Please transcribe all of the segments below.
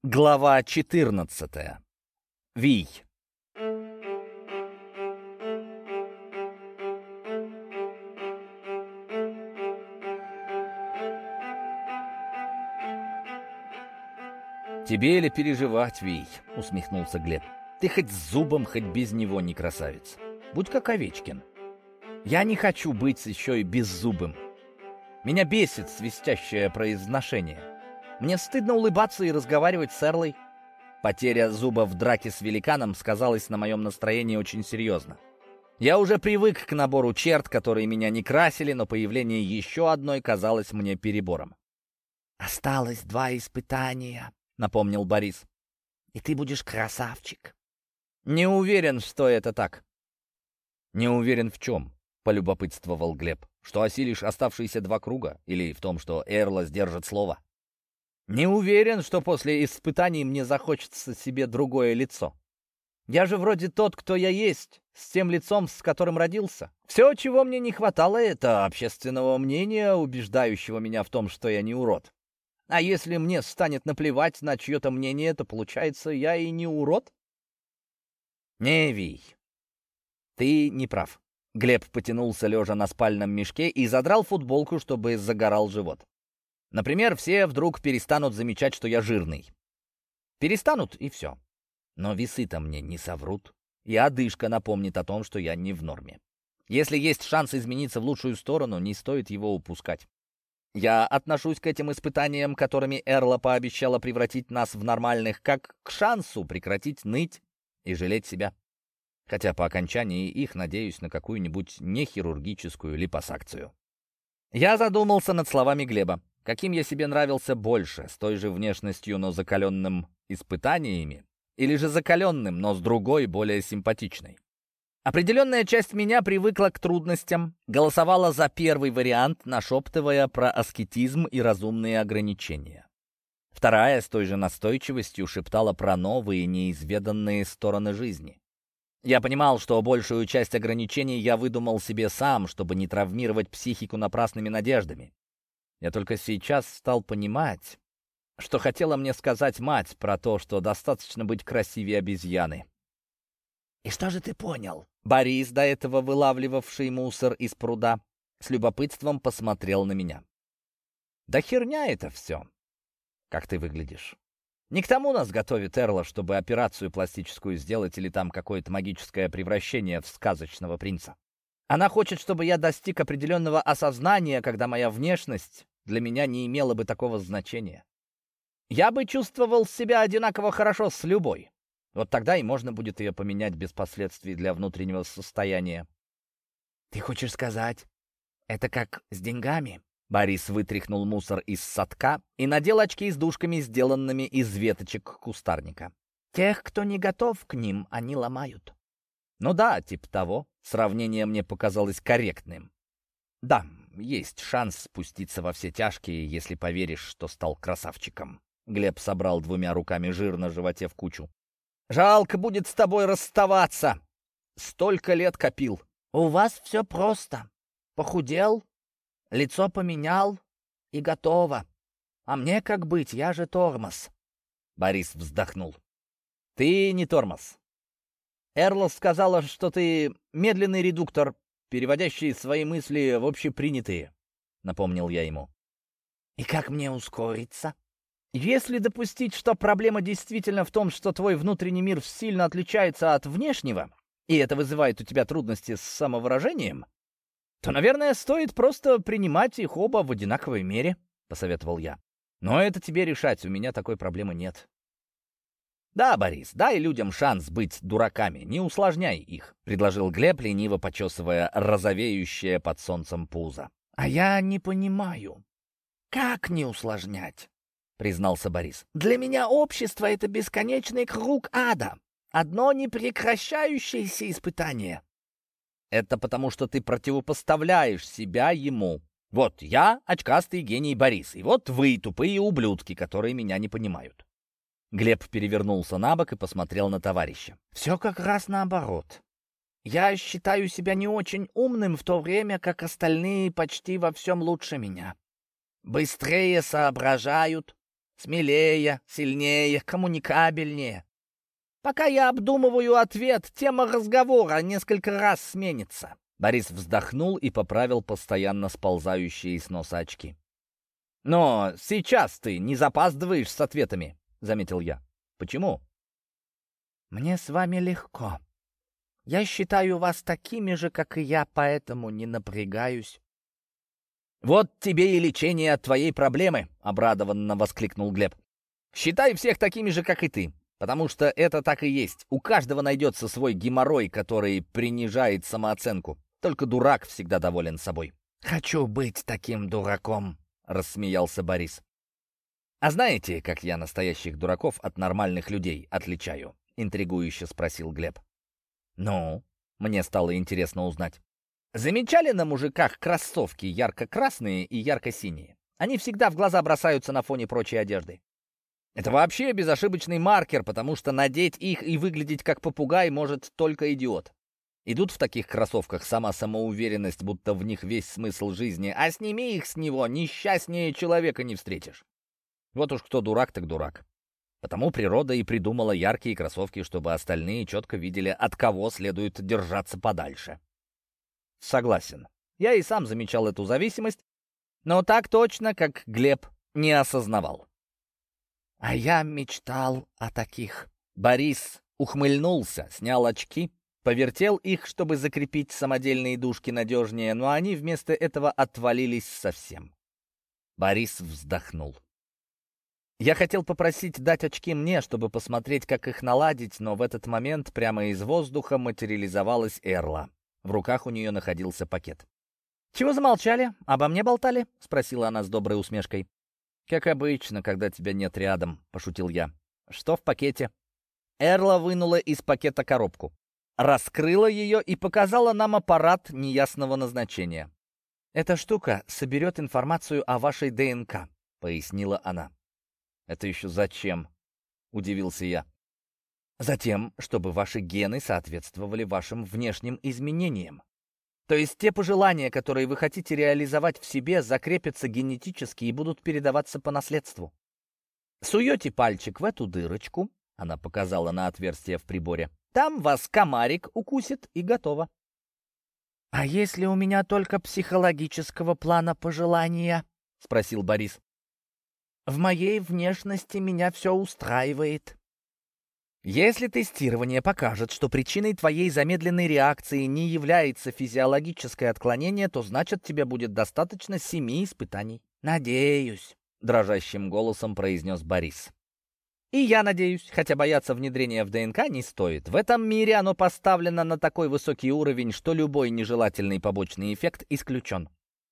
Глава 14. Вий. «Тебе ли переживать, Вий?» — усмехнулся Глеб. «Ты хоть с зубом, хоть без него не красавец. Будь как Овечкин. Я не хочу быть еще и беззубым. Меня бесит свистящее произношение. Мне стыдно улыбаться и разговаривать с Эрлой. Потеря зуба в драке с великаном сказалась на моем настроении очень серьезно. Я уже привык к набору черт, которые меня не красили, но появление еще одной казалось мне перебором. «Осталось 2 испытания», — напомнил Борис. «И ты будешь красавчик». «Не уверен, что это так». «Не уверен в чем?» — полюбопытствовал Глеб. «Что осилишь оставшиеся 2 круга? Или в том, что Эрла сдержит слово?» «Не уверен, что после испытаний мне захочется себе другое лицо. Я же вроде тот, кто я есть, с тем лицом, с которым родился. Все, чего мне не хватало, это общественного мнения, убеждающего меня в том, что я не урод. А если мне станет наплевать на чье-то мнение, то, получается, я и не урод?» «Не, Вий, ты не прав». Глеб потянулся лежа на спальном мешке и задрал футболку, чтобы загорал живот. «Например, все вдруг перестанут замечать, что я жирный. Перестанут, и все. Но весы-то мне не соврут, и одышка напомнит о том, что я не в норме. Если есть шанс измениться в лучшую сторону, не стоит его упускать. Я отношусь к этим испытаниям, которыми Эрла пообещала превратить нас в нормальных, как к шансу прекратить ныть и жалеть себя. Хотя по окончании их надеюсь на какую-нибудь нехирургическую липосакцию». Я задумался над словами Глеба. Каким я себе нравился больше, с той же внешностью, но закаленным испытаниями, или же закаленным, но с другой, более симпатичной? Определенная часть меня привыкла к трудностям, голосовала за первый вариант, нашептывая про аскетизм и разумные ограничения. Вторая с той же настойчивостью шептала про новые, неизведанные стороны жизни. Я понимал, что большую часть ограничений я выдумал себе сам, чтобы не травмировать психику напрасными надеждами. Я только сейчас стал понимать, что хотела мне сказать мать про то, что достаточно быть красивее обезьяны. «И что же ты понял?» Борис, до этого вылавливавший мусор из пруда, с любопытством посмотрел на меня. «Да херня это все. Как ты выглядишь? Не к тому нас готовит Эрла, чтобы операцию пластическую сделать или там какое-то магическое превращение в сказочного принца. Она хочет, чтобы я достиг определенного осознания, когда моя внешность для меня не имела бы такого значения. Я бы чувствовал себя одинаково хорошо с любой. Вот тогда и можно будет ее поменять без последствий для внутреннего состояния». «Ты хочешь сказать, это как с деньгами?» Борис вытряхнул мусор из садка и надел очки с дужками, сделанными из веточек кустарника. «Тех, кто не готов к ним, они ломают». «Ну да, типа того». Сравнение мне показалось корректным. «Да, есть шанс спуститься во все тяжкие, если поверишь, что стал красавчиком». Глеб собрал 2 руками жир на животе в кучу. «Жалко будет с тобой расставаться. Столько лет копил». «У вас все просто. Похудел, лицо поменял и готово. А мне как быть, я же тормоз». Борис вздохнул. «Ты не тормоз. Эрла сказала, что ты медленный редуктор, переводящий свои мысли в общепринятые», — напомнил я ему. «И как мне ускориться?» «Если допустить, что проблема действительно в том, что твой внутренний мир сильно отличается от внешнего, и это вызывает у тебя трудности с самовыражением, то, наверное, стоит просто принимать их оба в одинаковой мере», — посоветовал я. «Но это тебе решать, у меня такой проблемы нет». «Да, Борис, дай людям шанс быть дураками, не усложняй их», — предложил Глеб, лениво почесывая розовеющее под солнцем пузо. «А я не понимаю, как не усложнять?» — признался Борис. «Для меня общество — это бесконечный круг ада, одно непрекращающееся испытание». «Это потому, что ты противопоставляешь себя ему. Вот я — очкастый гений Борис, и вот вы — тупые ублюдки, которые меня не понимают». Глеб перевернулся на бок и посмотрел на товарища. «Все как раз наоборот. Я считаю себя не очень умным, в то время как остальные почти во всем лучше меня. Быстрее соображают, Смелее, сильнее, коммуникабельнее. Пока я обдумываю ответ, тема разговора несколько раз сменится». Борис вздохнул и поправил постоянно сползающие с носа очки. «Но сейчас ты не запаздываешь с ответами», — заметил я. «Почему?» «Мне с вами легко. Я считаю вас такими же, как и я, поэтому не напрягаюсь». «Вот тебе и лечение от твоей проблемы», — обрадованно воскликнул Глеб. «Считай всех такими же, как и ты, потому что это так и есть. У каждого найдется свой геморрой, который принижает самооценку. Только дурак всегда доволен собой». «Хочу быть таким дураком», — рассмеялся Борис. «А знаете, как я настоящих дураков от нормальных людей отличаю?» — интригующе спросил Глеб. «Ну?» — мне стало интересно узнать. «Замечали на мужиках кроссовки ярко-красные и ярко-синие? Они всегда в глаза бросаются на фоне прочей одежды. Это вообще безошибочный маркер, потому что надеть их и выглядеть как попугай может только идиот. Идут в таких кроссовках, сама самоуверенность, будто в них весь смысл жизни, а сними их с него, несчастнее человека не встретишь. Вот уж кто дурак, так дурак. Потому природа и придумала яркие кроссовки, чтобы остальные четко видели, от кого следует держаться подальше». Согласен. Я и сам замечал эту зависимость, но так точно, как Глеб, не осознавал. «А я мечтал о таких». Борис ухмыльнулся, снял очки, повертел их, чтобы закрепить самодельные дужки надежнее, но они вместо этого отвалились совсем. Борис вздохнул. Я хотел попросить дать очки мне, чтобы посмотреть, как их наладить, но в этот момент прямо из воздуха материализовалась Эрла. В руках у нее находился пакет. «Чего замолчали? Обо мне болтали?» — спросила она с доброй усмешкой. «Как обычно, когда тебя нет рядом», — пошутил я. «Что в пакете?» Эрла вынула из пакета коробку, раскрыла ее и показала нам аппарат неясного назначения. «Эта штука соберет информацию о вашей ДНК», — пояснила она. «Это еще зачем?» — удивился я. «Затем, чтобы ваши гены соответствовали вашим внешним изменениям. То есть те пожелания, которые вы хотите реализовать в себе, закрепятся генетически и будут передаваться по наследству. Суете пальчик в эту дырочку», — она показала на отверстие в приборе, «там вас комарик укусит и готово». «А если у меня только психологического плана пожелания?» — спросил Борис. «В моей внешности меня все устраивает». «Если тестирование покажет, что причиной твоей замедленной реакции не является физиологическое отклонение, то значит, тебе будет достаточно 7 испытаний». «Надеюсь», — дрожащим голосом произнес Борис. «И я надеюсь, хотя бояться внедрения в ДНК не стоит. В этом мире оно поставлено на такой высокий уровень, что любой нежелательный побочный эффект исключен».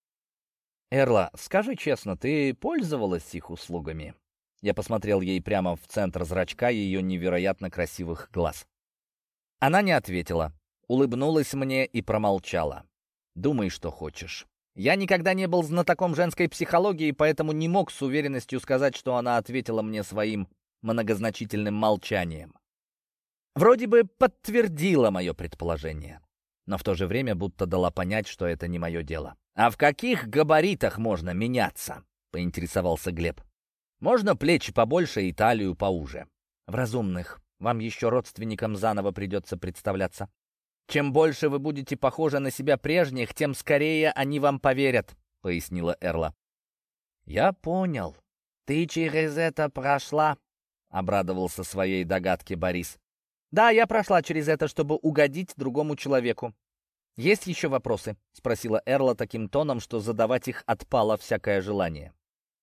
«Эрла, скажи честно, ты пользовалась их услугами?» Я посмотрел ей прямо в центр зрачка ее невероятно красивых глаз. Она не ответила, улыбнулась мне и промолчала. «Думай, что хочешь». Я никогда не был знатоком женской психологии, поэтому не мог с уверенностью сказать, что она ответила мне своим многозначительным молчанием. Вроде бы подтвердила мое предположение, но в то же время будто дала понять, что это не мое дело. «А в каких габаритах можно меняться?» — поинтересовался Глеб. «Можно плечи побольше и талию поуже». «В разумных. Вам еще родственникам заново придется представляться. Чем больше вы будете похожи на себя прежних, тем скорее они вам поверят», — пояснила Эрла. «Я понял. Ты через это прошла?» — обрадовался своей догадке Борис. «Да, я прошла через это, чтобы угодить другому человеку». «Есть еще вопросы?» — спросила Эрла таким тоном, что задавать их отпало всякое желание.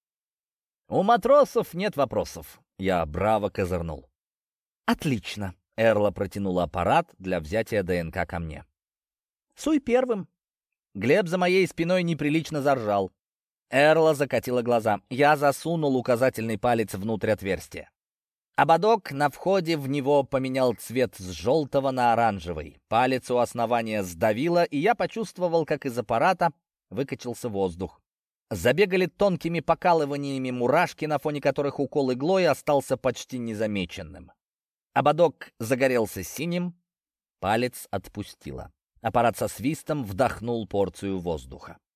«У матросов нет вопросов», — я браво козырнул. «Отлично», — Эрла протянула аппарат для взятия ДНК ко мне. «Суй первым». Глеб за моей спиной неприлично заржал. Эрла закатила глаза. Я засунул указательный палец внутрь отверстия. Ободок на входе в него поменял цвет с желтого на оранжевый. Палец у основания сдавило, и я почувствовал, как из аппарата выкачался воздух. Забегали тонкими покалываниями мурашки, на фоне которых укол иглой остался почти незамеченным. Ободок загорелся синим, палец отпустило. Аппарат со свистом вдохнул порцию воздуха.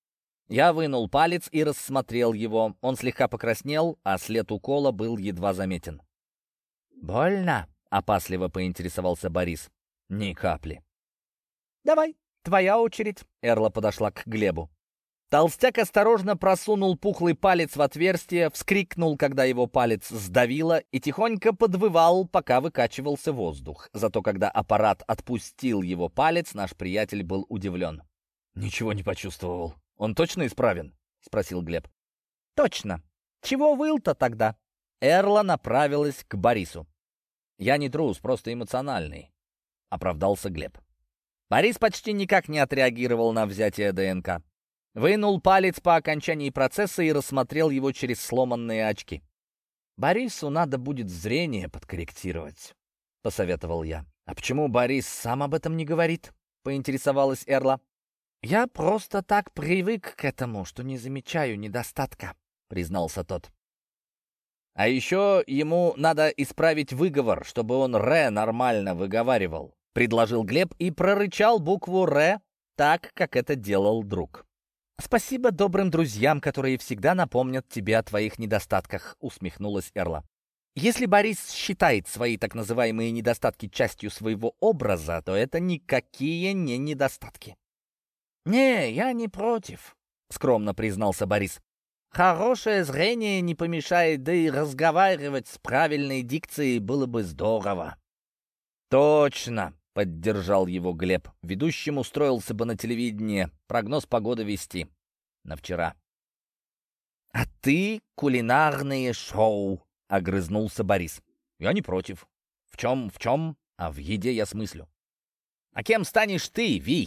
Я вынул палец и рассмотрел его. Он слегка покраснел, а след укола был едва заметен. «Больно?» — опасливо поинтересовался Борис. «Ни капли». «Давай, твоя очередь», — Эрла подошла к Глебу. Толстяк осторожно просунул пухлый палец в отверстие, вскрикнул, когда его палец сдавило, и тихонько подвывал, пока выкачивался воздух. Зато когда аппарат отпустил его палец, наш приятель был удивлен. «Ничего не почувствовал. Он точно исправен?» — спросил Глеб. «Точно. Чего выл-то тогда?» Эрла направилась к Борису. «Я не трус, просто эмоциональный», — оправдался Глеб. Борис почти никак не отреагировал на взятие ДНК. Вынул палец по окончании процесса и рассмотрел его через сломанные очки. «Борису надо будет зрение подкорректировать», — посоветовал я. «А почему Борис сам об этом не говорит?» — поинтересовалась Эрла. «Я просто так привык к этому, что не замечаю недостатка», — признался тот. «А еще ему надо исправить выговор, чтобы он «р» нормально выговаривал», — предложил Глеб и прорычал букву «р» так, как это делал друг. «Спасибо добрым друзьям, которые всегда напомнят тебе о твоих недостатках», — усмехнулась Эрла. «Если Борис считает свои так называемые недостатки частью своего образа, то это никакие не недостатки». «Не, я не против», — скромно признался Борис. «Хорошее зрение не помешает, да и разговаривать с правильной дикцией было бы здорово». «Точно», — поддержал его Глеб. «Ведущим устроился бы на телевидении. Прогноз погоды вести. На вчера». «А ты кулинарные шоу», — огрызнулся Борис. «Я не против. В чем, а в еде я смыслю». «А кем станешь ты, Вий?»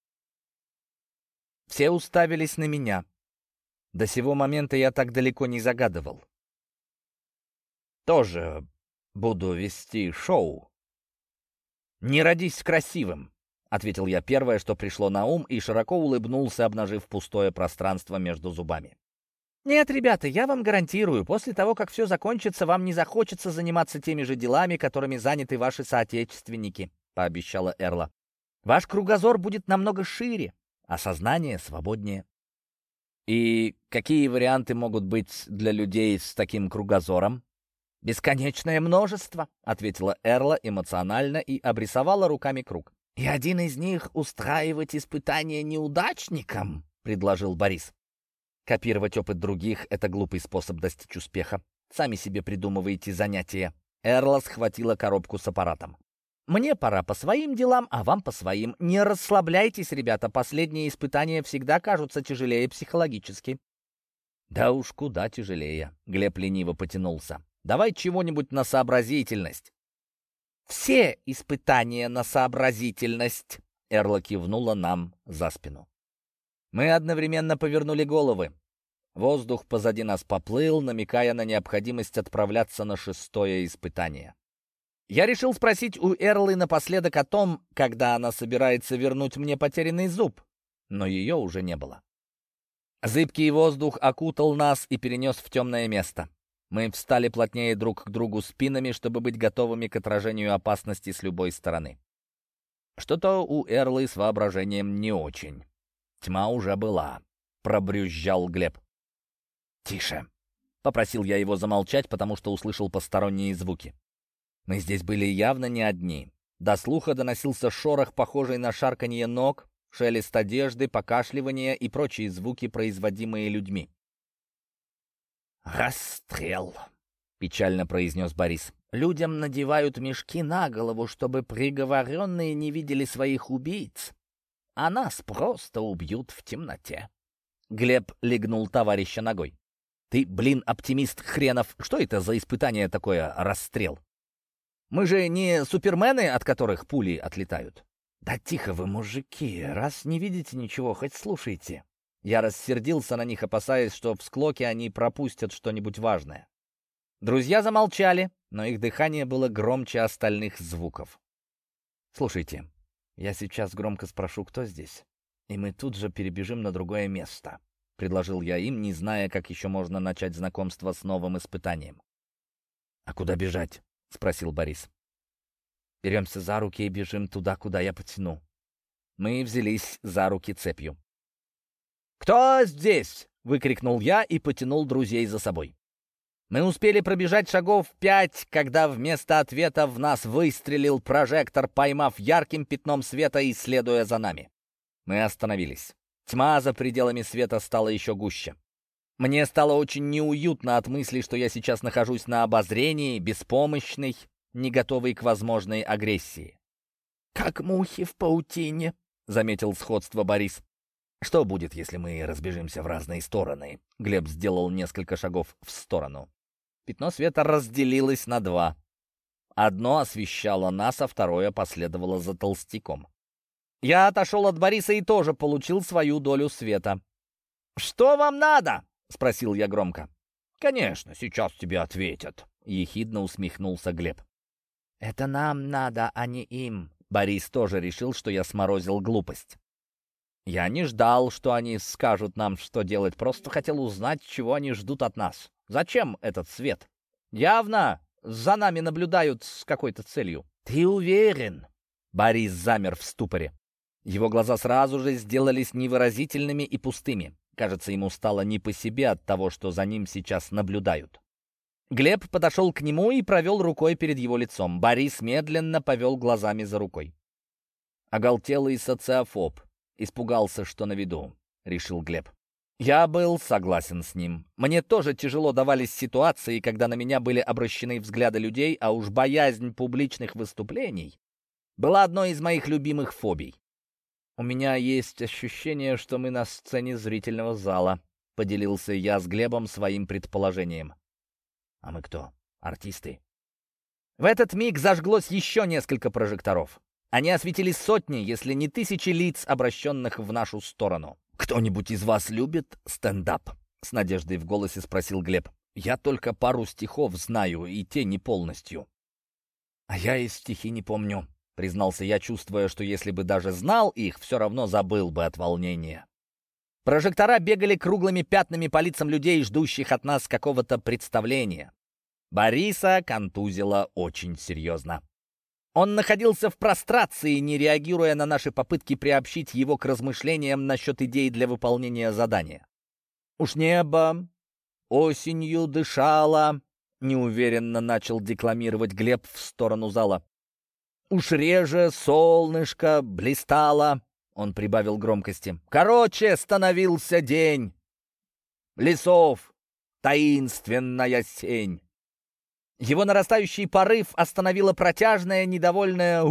Все уставились на меня. До сего момента я так далеко не загадывал. «Тоже буду вести шоу». «Не родись красивым», — ответил я первое, что пришло на ум, и широко улыбнулся, обнажив пустое пространство между зубами. «Нет, ребята, я вам гарантирую, после того, как все закончится, вам не захочется заниматься теми же делами, которыми заняты ваши соотечественники», — пообещала Эрла. «Ваш кругозор будет намного шире, а сознание свободнее». «И какие варианты могут быть для людей с таким кругозором?» «Бесконечное множество», — ответила Эрла эмоционально и обрисовала руками круг. «И один из них — устраивать испытания неудачникам», — предложил Борис. «Копировать опыт других — это глупый способ достичь успеха. Сами себе придумываете занятия». Эрла схватила коробку с аппаратом. «Мне пора по своим делам, а вам по своим. Не расслабляйтесь, ребята, последние испытания всегда кажутся тяжелее психологически». «Да уж куда тяжелее», — Глеб лениво потянулся. «Давай чего-нибудь на сообразительность». «Все испытания на сообразительность», — Эрла кивнула нам за спину. Мы одновременно повернули головы. Воздух позади нас поплыл, намекая на необходимость отправляться на 6-е испытание. Я решил спросить у Эрлы напоследок о том, когда она собирается вернуть мне потерянный зуб, но ее уже не было. Зыбкий воздух окутал нас и перенес в темное место. Мы встали плотнее друг к другу спинами, чтобы быть готовыми к отражению опасности с любой стороны. Что-то у Эрлы с воображением не очень. Тьма уже была. Пробрюзжал Глеб. «Тише!» — попросил я его замолчать, потому что услышал посторонние звуки. Мы здесь были явно не одни. До слуха доносился шорох, похожий на шарканье ног, шелест одежды, покашливание и прочие звуки, производимые людьми. «Расстрел!» — печально произнес Борис. «Людям надевают мешки на голову, чтобы приговоренные не видели своих убийц, а нас просто убьют в темноте». Глеб легнул товарища ногой. «Ты, блин, оптимист хренов! Что это за испытание такое, расстрел? Мы же не супермены, от которых пули отлетают». «Да тихо вы, мужики! Раз не видите ничего, хоть слушайте». Я рассердился на них, опасаясь, что в склоке они пропустят что-нибудь важное. Друзья замолчали, но их дыхание было громче остальных звуков. «Слушайте, я сейчас громко спрошу, кто здесь, и мы тут же перебежим на другое место», — предложил я им, не зная, как еще можно начать знакомство с новым испытанием. «А куда бежать?» — спросил Борис. «Беремся за руки и бежим туда, куда я потяну». Мы взялись за руки цепью. «Кто здесь?» — выкрикнул я и потянул друзей за собой. Мы успели пробежать шагов 5, когда вместо ответа в нас выстрелил прожектор, поймав ярким пятном света и следуя за нами. Мы остановились. Тьма за пределами света стала еще гуще. Мне стало очень неуютно от мысли, что я сейчас нахожусь на обозрении, беспомощный, не готовый к возможной агрессии. «Как мухи в паутине», — заметил сходство Борис. «Что будет, если мы разбежимся в разные стороны?» Глеб сделал несколько шагов в сторону. Пятно света разделилось на два. Одно освещало нас, а второе последовало за толстяком. Я отошел от Бориса и тоже получил свою долю света. «Что вам надо?» — спросил я громко. «Конечно, сейчас тебе ответят», — ехидно усмехнулся Глеб. «Это нам надо, а не им». Борис тоже решил, что я сморозил глупость. Я не ждал, что они скажут нам, что делать, просто хотел узнать, чего они ждут от нас. Зачем этот свет? Явно за нами наблюдают с какой-то целью. «Ты уверен?» Борис замер в ступоре. Его глаза сразу же сделались невыразительными и пустыми. Кажется, ему стало не по себе от того, что за ним сейчас наблюдают. Глеб подошел к нему и провел рукой перед его лицом. Борис медленно повел глазами за рукой. «Оголтелый социофоб. Испугался, что на виду», — решил Глеб. Я был согласен с ним. Мне тоже тяжело давались ситуации, когда на меня были обращены взгляды людей, а уж боязнь публичных выступлений была одной из моих любимых фобий. «У меня есть ощущение, что мы на сцене зрительного зала», — поделился я с Глебом своим предположением. «А мы кто? Артисты?» В этот миг зажглось еще несколько прожекторов. Они осветили сотни, если не тысячи лиц, обращенных в нашу сторону. «Кто-нибудь из вас любит стендап?» — с надеждой в голосе спросил Глеб. «Я только пару стихов знаю, и те не полностью». «А я и стихи не помню», — признался я, чувствуя, что если бы даже знал их, все равно забыл бы от волнения. Прожектора бегали круглыми пятнами по лицам людей, ждущих от нас какого-то представления. Бориса контузило очень серьезно. Он находился в прострации, не реагируя на наши попытки приобщить его к размышлениям насчет идей для выполнения задания. «Уж небо осенью дышало», — неуверенно начал декламировать Глеб в сторону зала. «Уж реже солнышко блистало», — он прибавил громкости. «Короче, становился день. Лесов таинственная сень». Его нарастающий порыв остановило протяжное, недовольное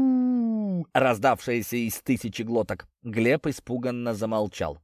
у раздавшееся из тысячи глоток. Глеб испуганно замолчал.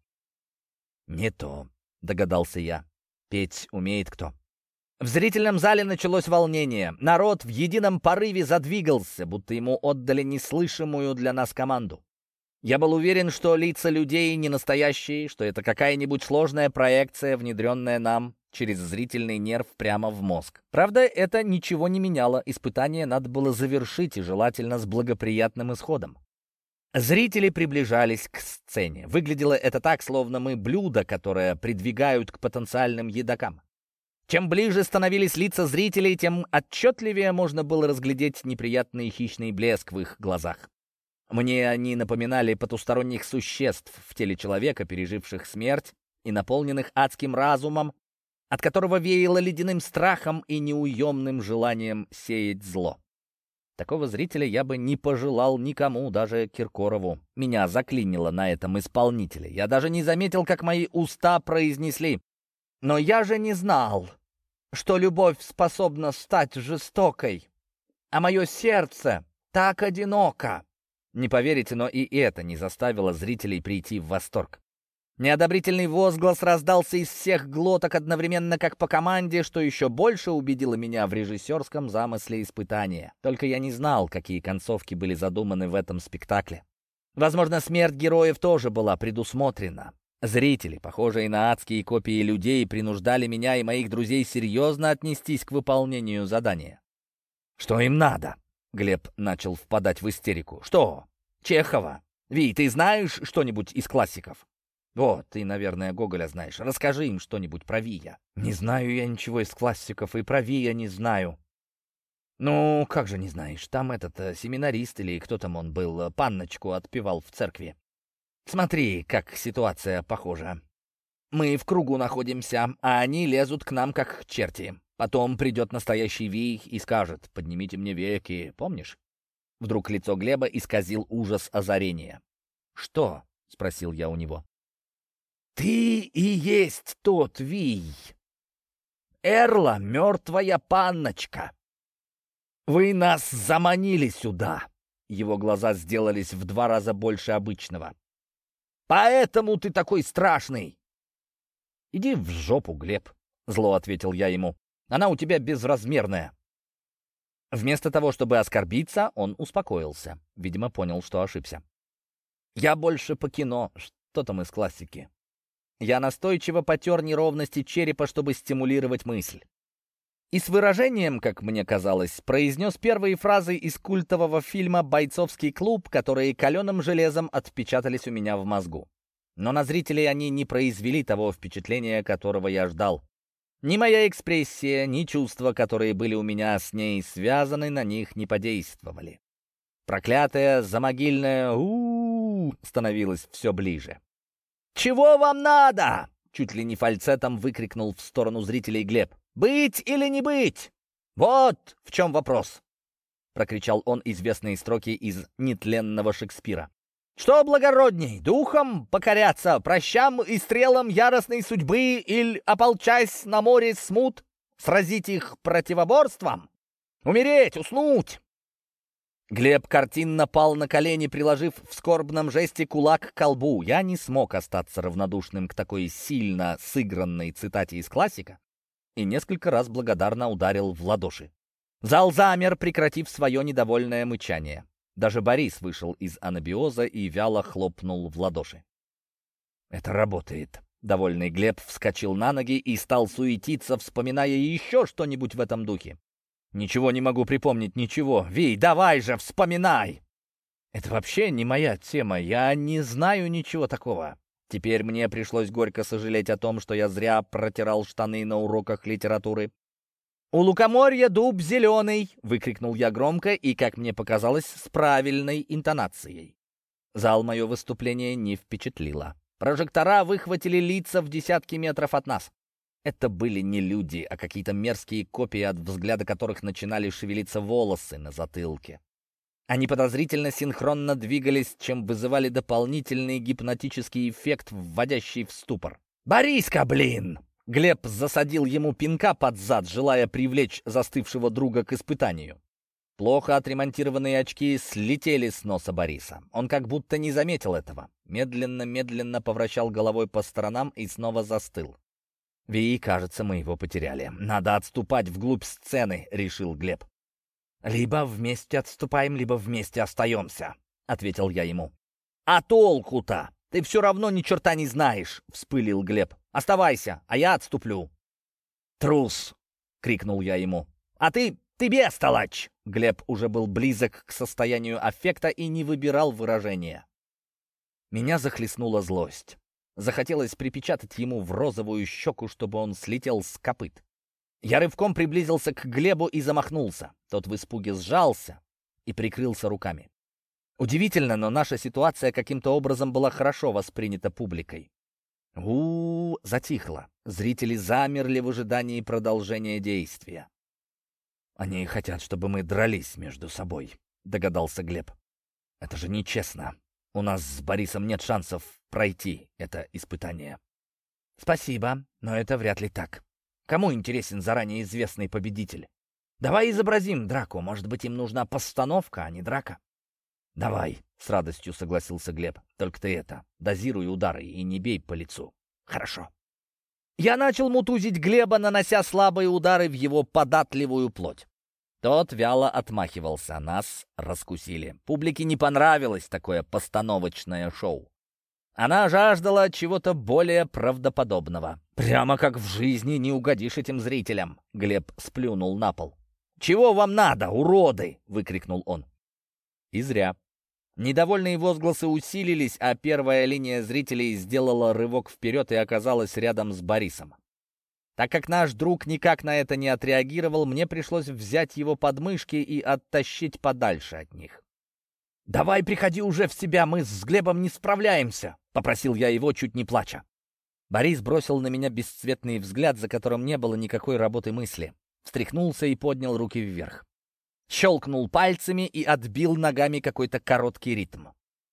«Не то», — догадался я. «Петь умеет кто?» В зрительном зале началось волнение. Народ в едином порыве задвигался, будто ему отдали неслышимую для нас команду. Я был уверен, что лица людей не настоящие, что это какая-нибудь сложная проекция, внедренная нам через зрительный нерв прямо в мозг. Правда, это ничего не меняло. Испытание надо было завершить, и желательно с благоприятным исходом. Зрители приближались к сцене. Выглядело это так, словно мы блюдо, которое придвигают к потенциальным едокам. Чем ближе становились лица зрителей, тем отчетливее можно было разглядеть неприятный хищный блеск в их глазах. Мне они напоминали потусторонних существ в теле человека, переживших смерть и наполненных адским разумом, от которого веяло ледяным страхом и неуемным желанием сеять зло. Такого зрителя я бы не пожелал никому, даже Киркорову. Меня заклинило на этом исполнителе. Я даже не заметил, как мои уста произнесли: «Но я же не знал, что любовь способна стать жестокой, а мое сердце так одиноко». Не поверите, но и это не заставило зрителей прийти в восторг. Неодобрительный возглас раздался из всех глоток одновременно, как по команде, что еще больше убедило меня в режиссерском замысле испытания. Только я не знал, какие концовки были задуманы в этом спектакле. Возможно, смерть героев тоже была предусмотрена. Зрители, похожие на адские копии людей, принуждали меня и моих друзей серьезно отнестись к выполнению задания. «Что им надо?» — Глеб начал впадать в истерику. «Что? Чехова? Ви, ты знаешь что-нибудь из классиков?» «Вот, ты, наверное, Гоголя знаешь. Расскажи им что-нибудь про Вия». «Не знаю я ничего из классиков, и про Вия не знаю». «Ну, как же не знаешь? Там этот семинарист или кто там он был, панночку отпевал в церкви». Смотри, как ситуация похожа. Мы в кругу находимся, а они лезут к нам, как черти. Потом придет настоящий Вий и скажет: «Поднимите мне веки», помнишь? Вдруг лицо Глеба исказил ужас озарения. «Что?» — спросил я у него. «Ты и есть тот Вий. Эрла — мертвая панночка. Вы нас заманили сюда». Его глаза сделались в 2 раза больше обычного. «Поэтому ты такой страшный». «Иди в жопу, Глеб», — зло ответил я ему. «Она у тебя безразмерная». Вместо того, чтобы оскорбиться, он успокоился. Видимо, понял, что ошибся. «Я больше по кино. Что там из классики?» Я настойчиво потер неровности черепа, чтобы стимулировать мысль. И с выражением, как мне казалось, произнес первые фразы из культового фильма «Бойцовский клуб», которые каленым железом отпечатались у меня в мозгу. Но на зрителей они не произвели того впечатления, которого я ждал. Ни моя экспрессия, ни чувства, которые были у меня с ней связаны, на них не подействовали. Проклятая замогильная «у-у-у» становилась все ближе. «Чего вам надо?» — чуть ли не фальцетом выкрикнул в сторону зрителей Глеб. «Быть или не быть? Вот в чем вопрос!» — прокричал он известные строки из нетленного Шекспира. «Что благородней, духом покоряться, прощам и стрелам яростной судьбы, или, ополчась на море смут, сразить их противоборством? Умереть, уснуть!» Глеб картинно пал на колени, приложив в скорбном жесте кулак к колбу. Я не смог остаться равнодушным к такой сильно сыгранной цитате из классика и несколько раз благодарно ударил в ладоши. Зал замер, прекратив свое недовольное мычание. Даже Борис вышел из анабиоза и вяло хлопнул в ладоши. «Это работает». Довольный Глеб вскочил на ноги и стал суетиться, вспоминая еще что-нибудь в этом духе. «Ничего не могу припомнить, ничего. Вий, давай же, вспоминай!» «Это вообще не моя тема, я не знаю ничего такого». Теперь мне пришлось горько сожалеть о том, что я зря протирал штаны на уроках литературы. «У лукоморья дуб зеленый!» — выкрикнул я громко и, как мне показалось, с правильной интонацией. Зал мое выступление не впечатлило. Прожектора выхватили лица в десятки метров от нас. Это были не люди, а какие-то мерзкие копии, от взгляда которых начинали шевелиться волосы на затылке. Они подозрительно синхронно двигались, чем вызывали дополнительный гипнотический эффект, вводящий в ступор. «Бориска, блин!» Глеб засадил ему пинка под зад, желая привлечь застывшего друга к испытанию. Плохо отремонтированные очки слетели с носа Бориса. Он как будто не заметил этого. Медленно-медленно повращал головой по сторонам и снова застыл. «Ви, кажется, мы его потеряли. Надо отступать вглубь сцены», — решил Глеб. «Либо вместе отступаем, либо вместе остаемся», — ответил я ему. «А толку-то? Ты все равно ни черта не знаешь», — вспылил Глеб. «Оставайся, а я отступлю». «Трус!» — крикнул я ему. «А ты бестолочь!» Глеб уже был близок к состоянию аффекта и не выбирал выражения. Меня захлестнула злость. Захотелось припечатать ему в розовую щеку, чтобы он слетел с копыт. Я рывком приблизился к Глебу и замахнулся. Тот в испуге сжался и прикрылся руками. Удивительно, но наша ситуация каким-то образом была хорошо воспринята публикой. Затихло. Зрители замерли в ожидании продолжения действия. «Они хотят, чтобы мы дрались между собой», — догадался Глеб. «Это же нечестно. У нас с Борисом нет шансов пройти это испытание». «Спасибо, но это вряд ли так. Кому интересен заранее известный победитель? Давай изобразим драку. Может быть, им нужна постановка, а не драка?» «Давай», — с радостью согласился Глеб. «Только ты дозируй удары и не бей по лицу». «Хорошо». Я начал мутузить Глеба, нанося слабые удары в его податливую плоть. Тот вяло отмахивался. Нас раскусили. Публике не понравилось такое постановочное шоу. Она жаждала чего-то более правдоподобного. «Прямо как в жизни не угодишь этим зрителям», — Глеб сплюнул на пол. «Чего вам надо, уроды?» — выкрикнул он. И зря. Недовольные возгласы усилились, а первая линия зрителей сделала рывок вперед и оказалась рядом с Борисом. Так как наш друг никак на это не отреагировал, мне пришлось взять его подмышки и оттащить подальше от них. «Давай приходи уже в себя, мы с Глебом не справляемся», — попросил я его, чуть не плача. Борис бросил на меня бесцветный взгляд, за которым не было никакой работы мысли. Встряхнулся и поднял руки вверх. Щелкнул пальцами и отбил ногами какой-то короткий ритм.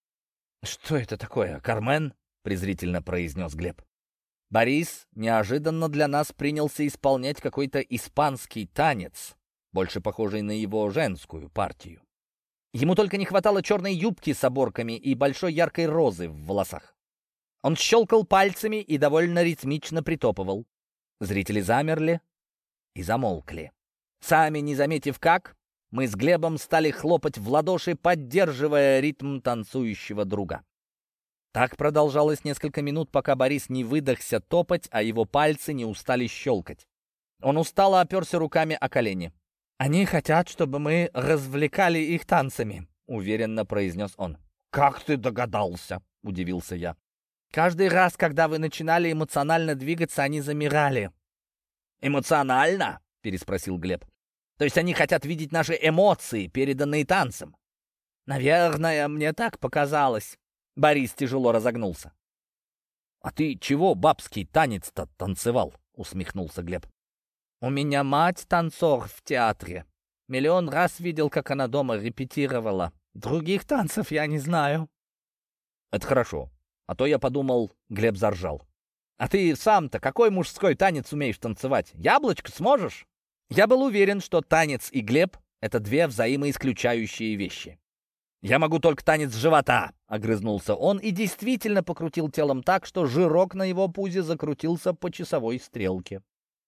«Что это такое, Кармен?» — презрительно произнес Глеб. Борис неожиданно для нас принялся исполнять какой-то испанский танец, больше похожий на его женскую партию. Ему только не хватало черной юбки с оборками и большой яркой розы в волосах. Он щелкал пальцами и довольно ритмично притопывал. Зрители замерли и замолкли. Сами не заметив как, мы с Глебом стали хлопать в ладоши, поддерживая ритм танцующего друга. Так продолжалось несколько минут, пока Борис не выдохся топать, а его пальцы не устали щелкать. Он устало оперся руками о колени. «Они хотят, чтобы мы развлекали их танцами», — уверенно произнес он. «Как ты догадался?» — удивился я. «Каждый раз, когда вы начинали эмоционально двигаться, они замирали». «Эмоционально?» — переспросил Глеб. «То есть они хотят видеть наши эмоции, переданные танцем?» «Наверное, мне так показалось». Борис тяжело разогнулся. «А ты чего бабский танец-то танцевал?» — усмехнулся Глеб. «У меня мать танцор в театре. Миллион раз видел, как она дома репетировала. Других танцев я не знаю». «Это хорошо. А то я подумал...» — Глеб заржал. «А ты сам-то какой мужской танец умеешь танцевать? Яблочко сможешь?» Я был уверен, что танец и Глеб — это две взаимоисключающие вещи. «Я могу только танец живота», — огрызнулся он и действительно покрутил телом так, что жирок на его пузе закрутился по часовой стрелке.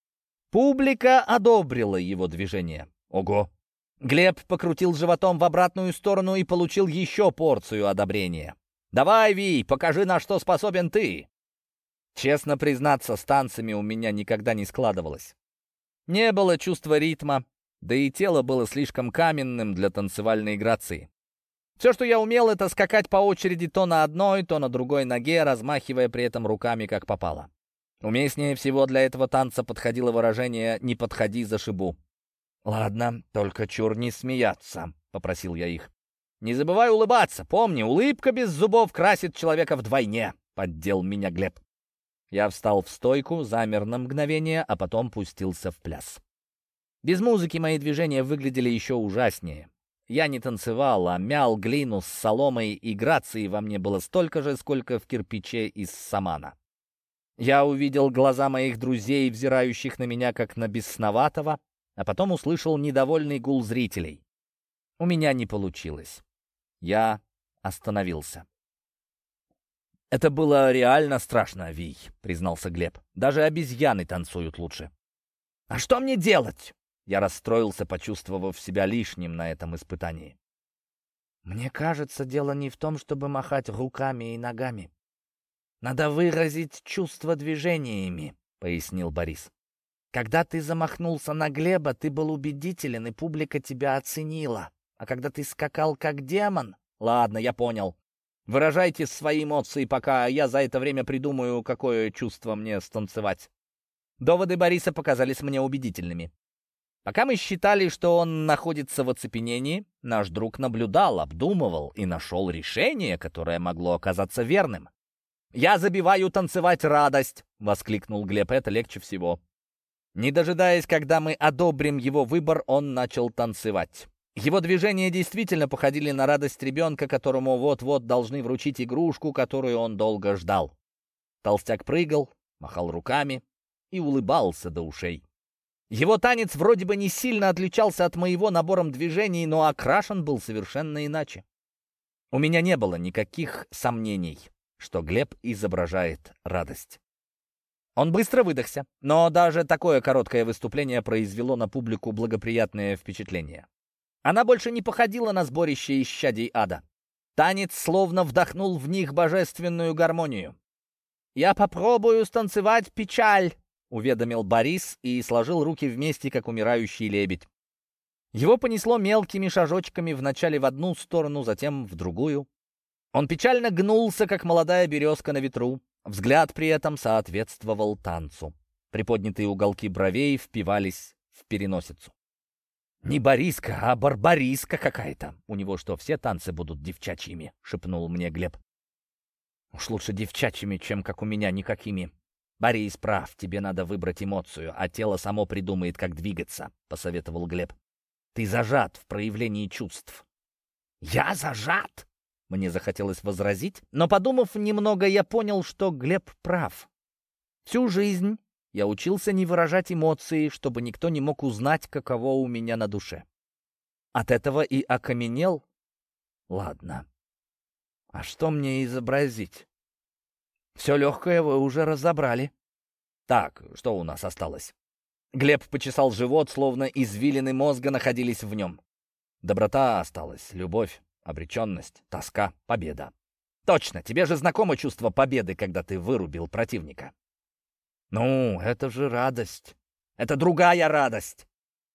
Публика одобрила его движение. Ого! Глеб покрутил животом в обратную сторону и получил еще порцию одобрения. «Давай, Вий, покажи, на что способен ты!» Честно признаться, с танцами у меня никогда не складывалось. Не было чувства ритма, да и тело было слишком каменным для танцевальной грации. Все, что я умел, это скакать по очереди то на одной, то на другой ноге, размахивая при этом руками, как попало. Уместнее всего для этого танца подходило выражение «не подходи, зашибу». «Ладно, только чур не смеяться», — попросил я их. «Не забывай улыбаться. Помни, улыбка без зубов красит человека вдвойне», — поддел меня Глеб. Я встал в стойку, замер на мгновение, а потом пустился в пляс. Без музыки мои движения выглядели еще ужаснее. Я не танцевал, а мял глину с соломой, и грации во мне было столько же, сколько в кирпиче из самана. Я увидел глаза моих друзей, взирающих на меня, как на бесноватого, а потом услышал недовольный гул зрителей. У меня не получилось. Я остановился. «Это было реально страшно, Вий», — признался Глеб. «Даже обезьяны танцуют лучше». «А что мне делать?» Я расстроился, почувствовав себя лишним на этом испытании. «Мне кажется, дело не в том, чтобы махать руками и ногами. Надо выразить чувство движениями», — пояснил Борис. «Когда ты замахнулся на Глеба, ты был убедителен, и публика тебя оценила. А когда ты скакал как демон...» «Ладно, я понял. Выражайте свои эмоции, пока я за это время придумаю, какое чувство мне станцевать». Доводы Бориса показались мне убедительными. Пока мы считали, что он находится в оцепенении, наш друг наблюдал, обдумывал и нашел решение, которое могло оказаться верным. «Я забиваю танцевать радость!» — воскликнул Глеб. «Это легче всего». Не дожидаясь, когда мы одобрим его выбор, он начал танцевать. Его движения действительно походили на радость ребенка, которому вот-вот должны вручить игрушку, которую он долго ждал. Толстяк прыгал, махал руками и улыбался до ушей. Его танец вроде бы не сильно отличался от моего набором движений, но окрашен был совершенно иначе. У меня не было никаких сомнений, что Глеб изображает радость. Он быстро выдохся, но даже такое короткое выступление произвело на публику благоприятное впечатление. Она больше не походила на сборище исчадий ада. Танец словно вдохнул в них божественную гармонию. «Я попробую станцевать печаль», — уведомил Борис и сложил руки вместе, как умирающий лебедь. Его понесло мелкими шажочками вначале в одну сторону, затем в другую. Он печально гнулся, как молодая березка на ветру. Взгляд при этом соответствовал танцу. Приподнятые уголки бровей впивались в переносицу. «Не Бориска, а Барбариска какая-то. У него что, все танцы будут девчачьими?» — шепнул мне Глеб. «Уж лучше девчачьими, чем как у меня, никакими. Борис прав, тебе надо выбрать эмоцию, а тело само придумает, как двигаться», — посоветовал Глеб. «Ты зажат в проявлении чувств». «Я зажат?» Мне захотелось возразить, но, подумав немного, я понял, что Глеб прав. Всю жизнь я учился не выражать эмоции, чтобы никто не мог узнать, каково у меня на душе. От этого и окаменел. Ладно. А что мне изобразить? Все легкое вы уже разобрали. Так, что у нас осталось? Глеб почесал живот, словно извилины мозга находились в нем. Доброта осталась, любовь, обреченность, тоска, победа. Точно, тебе же знакомо чувство победы, когда ты вырубил противника. Ну, это же радость. Это другая радость.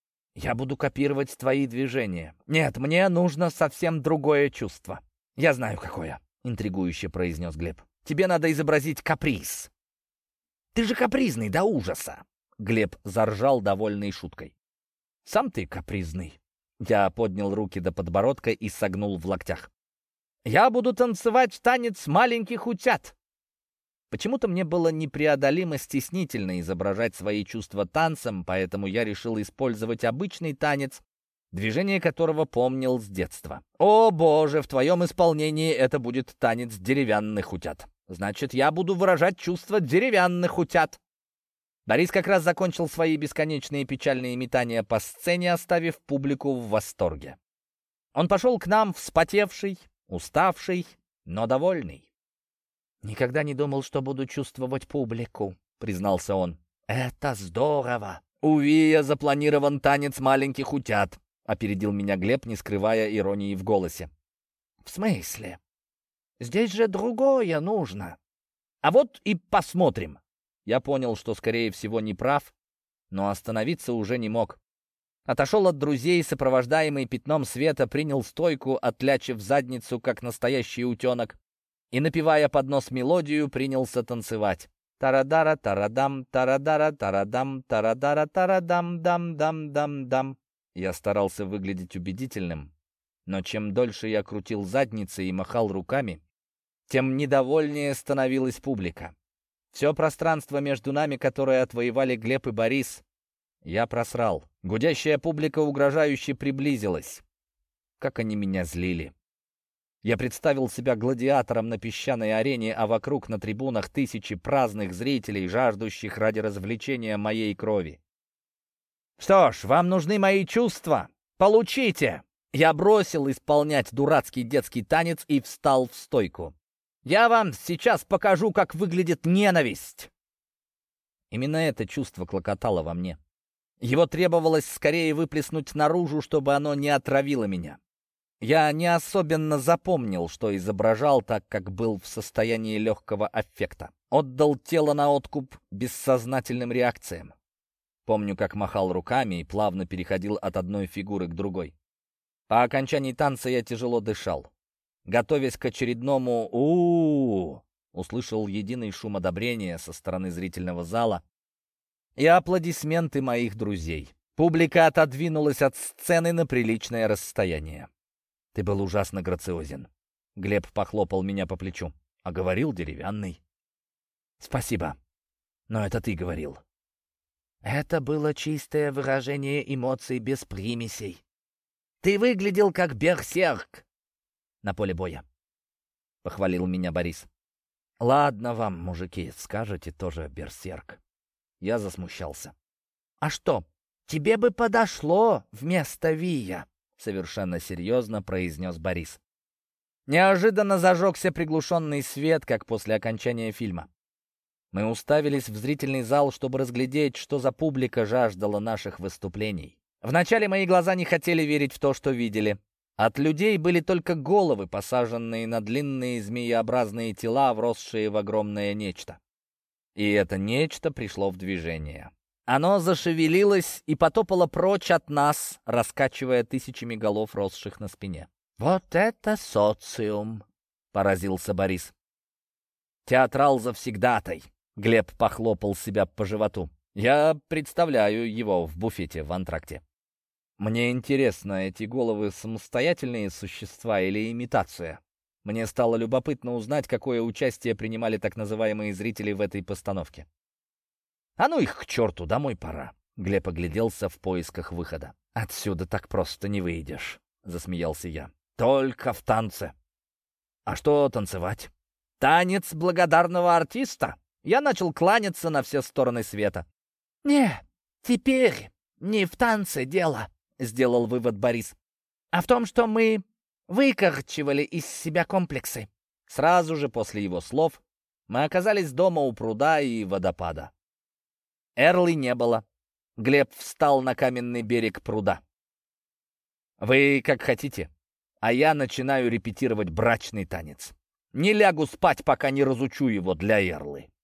Я буду копировать твои движения. Нет, мне нужно совсем другое чувство. Я знаю, какое, интригующе произнес Глеб. Тебе надо изобразить каприз. Ты же капризный до ужаса. Глеб заржал, довольной шуткой. Сам ты капризный. Я поднял руки до подбородка и согнул в локтях. Я буду танцевать танец маленьких утят. Почему-то мне было непреодолимо стеснительно изображать свои чувства танцем, поэтому я решил использовать обычный танец, движение которого помнил с детства. О боже, в твоем исполнении это будет танец деревянных утят. Значит, я буду выражать чувства деревянных утят. Борис как раз закончил свои бесконечные печальные метания по сцене, оставив публику в восторге. Он пошел к нам вспотевший, уставший, но довольный. «Никогда не думал, что буду чувствовать публику», — признался он. «Это здорово!» «У Вия запланирован танец маленьких утят», — опередил меня Глеб, не скрывая иронии в голосе. «В смысле? Здесь же другое нужно». «А вот и посмотрим». Я понял, что, скорее всего, не прав, но остановиться уже не мог. Отошел от друзей, сопровождаемый пятном света, принял стойку, отлячив задницу, как настоящий утенок, и, напевая под нос мелодию, принялся танцевать. Тарадара, тарадам, тарадара, тарадам, тарадара, тарадам, дам, дам, дам, дам. Я старался выглядеть убедительным, но чем дольше я крутил задницей и махал руками, тем недовольнее становилась публика. Все пространство между нами, которое отвоевали Глеб и Борис, я просрал. Гудящая публика угрожающе приблизилась. Как они меня злили. Я представил себя гладиатором на песчаной арене, а вокруг на трибунах тысячи праздных зрителей, жаждущих ради развлечения моей крови. «Что ж, вам нужны мои чувства? Получите!» Я бросил исполнять дурацкий детский танец и встал в стойку. «Я вам сейчас покажу, как выглядит ненависть!» Именно это чувство клокотало во мне. Его требовалось скорее выплеснуть наружу, чтобы оно не отравило меня. Я не особенно запомнил, что изображал, так как был в состоянии легкого аффекта. Отдал тело на откуп бессознательным реакциям. Помню, как махал руками и плавно переходил от одной фигуры к другой. По окончании танца я тяжело дышал. Готовясь к очередному «у-у-у», услышал единый шум одобрения со стороны зрительного зала и аплодисменты моих друзей. Публика отодвинулась от сцены на приличное расстояние. «Ты был ужасно грациозен». Глеб похлопал меня по плечу. «А говорил деревянный». «Спасибо. Но это ты говорил». «Это было чистое выражение эмоций без примесей. Ты выглядел как берсерк на поле боя», — похвалил меня Борис. «Ладно вам, мужики, скажете тоже берсерк». Я засмущался. «А что, тебе бы подошло вместо Вия?» — совершенно серьезно произнес Борис. Неожиданно зажегся приглушенный свет, как после окончания фильма. Мы уставились в зрительный зал, чтобы разглядеть, что за публика жаждала наших выступлений. Вначале мои глаза не хотели верить в то, что видели. От людей были только головы, посаженные на длинные змееобразные тела, вросшие в огромное нечто. И это нечто пришло в движение. Оно зашевелилось и потопало прочь от нас, раскачивая тысячами голов, росших на спине. «Вот это социум!» — поразился Борис. «Театрал завсегдатай!» — Глеб похлопал себя по животу. «Я представляю его в буфете в антракте». Мне интересно, эти головы самостоятельные существа или имитация? Мне стало любопытно узнать, какое участие принимали так называемые зрители в этой постановке. «А ну их к черту, домой пора!» Глеб огляделся в поисках выхода. «Отсюда так просто не выйдешь», — засмеялся я. «Только в танце». «А что танцевать?» «Танец благодарного артиста». Я начал кланяться на все стороны света. «Не, теперь не в танце дело», — сделал вывод Борис, «а в том, что мы выкорчевали из себя комплексы». Сразу же после его слов мы оказались дома у пруда и водопада. Эрли не было. Глеб встал на каменный берег пруда. «Вы как хотите, а я начинаю репетировать брачный танец. Не лягу спать, пока не разучу его для Эрлы».